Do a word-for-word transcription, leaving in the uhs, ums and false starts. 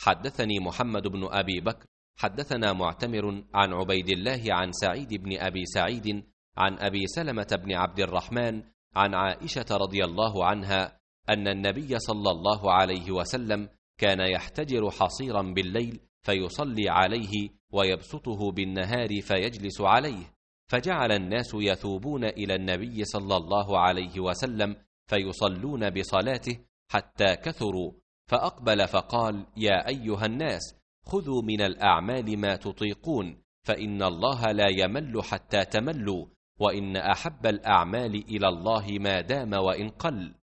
حدثني محمد بن أبي بكر حدثنا معتمر عن عبيد الله عن سعيد بن أبي سعيد عن أبي سلمة بن عبد الرحمن عن عائشة رضي الله عنها أن النبي صلى الله عليه وسلم كان يحتجر حصيرا بالليل فيصلي عليه ويبسطه بالنهار فيجلس عليه، فجعل الناس يثوبون إلى النبي صلى الله عليه وسلم فيصلون بصلاته حتى كثروا، فأقبل فقال: يا أيها الناس، خذوا من الأعمال ما تطيقون، فإن الله لا يمل حتى تملوا، وإن أحب الأعمال إلى الله ما دام وإن قل.